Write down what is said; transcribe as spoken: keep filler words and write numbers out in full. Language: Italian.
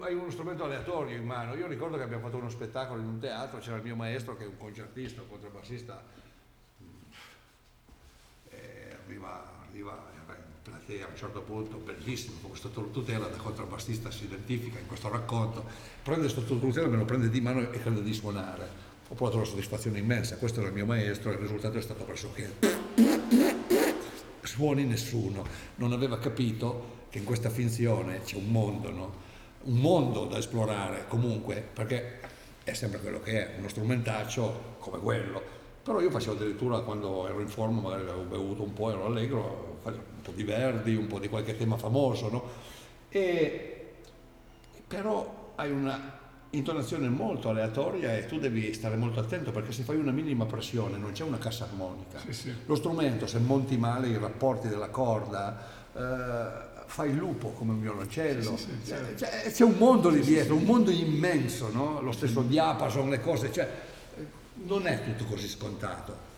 Hai uno strumento aleatorio in mano. Io ricordo che abbiamo fatto uno spettacolo in un teatro, c'era il mio maestro che è un concertista, un contrabbassista, e arriva, arriva era in platea a un certo punto, bellissimo, con questo tutela da contrabbassista si identifica in questo racconto, prende questo tutela, me lo prende di mano e crede di suonare. Ho provato una soddisfazione immensa, questo era il mio maestro e il risultato è stato pressoché suoni nessuno, non aveva capito che in questa finzione c'è un mondo, no? Un mondo da esplorare comunque, perché è sempre quello che è, uno strumentaccio come quello. Però io facevo addirittura quando ero in forma, magari avevo bevuto un po', ero allegro, facevo un po' di Verdi, un po' di qualche tema famoso, no? E però hai una intonazione molto aleatoria e tu devi stare molto attento perché se fai una minima pressione non c'è una cassa armonica. Sì, sì. Lo strumento, se monti male i rapporti della corda, eh, fai il lupo come un violoncello, Sì, sì, sì, certo. c'è, c'è un mondo lì dietro, un mondo immenso, no? Lo stesso diapason, le cose, cioè, non è tutto così scontato.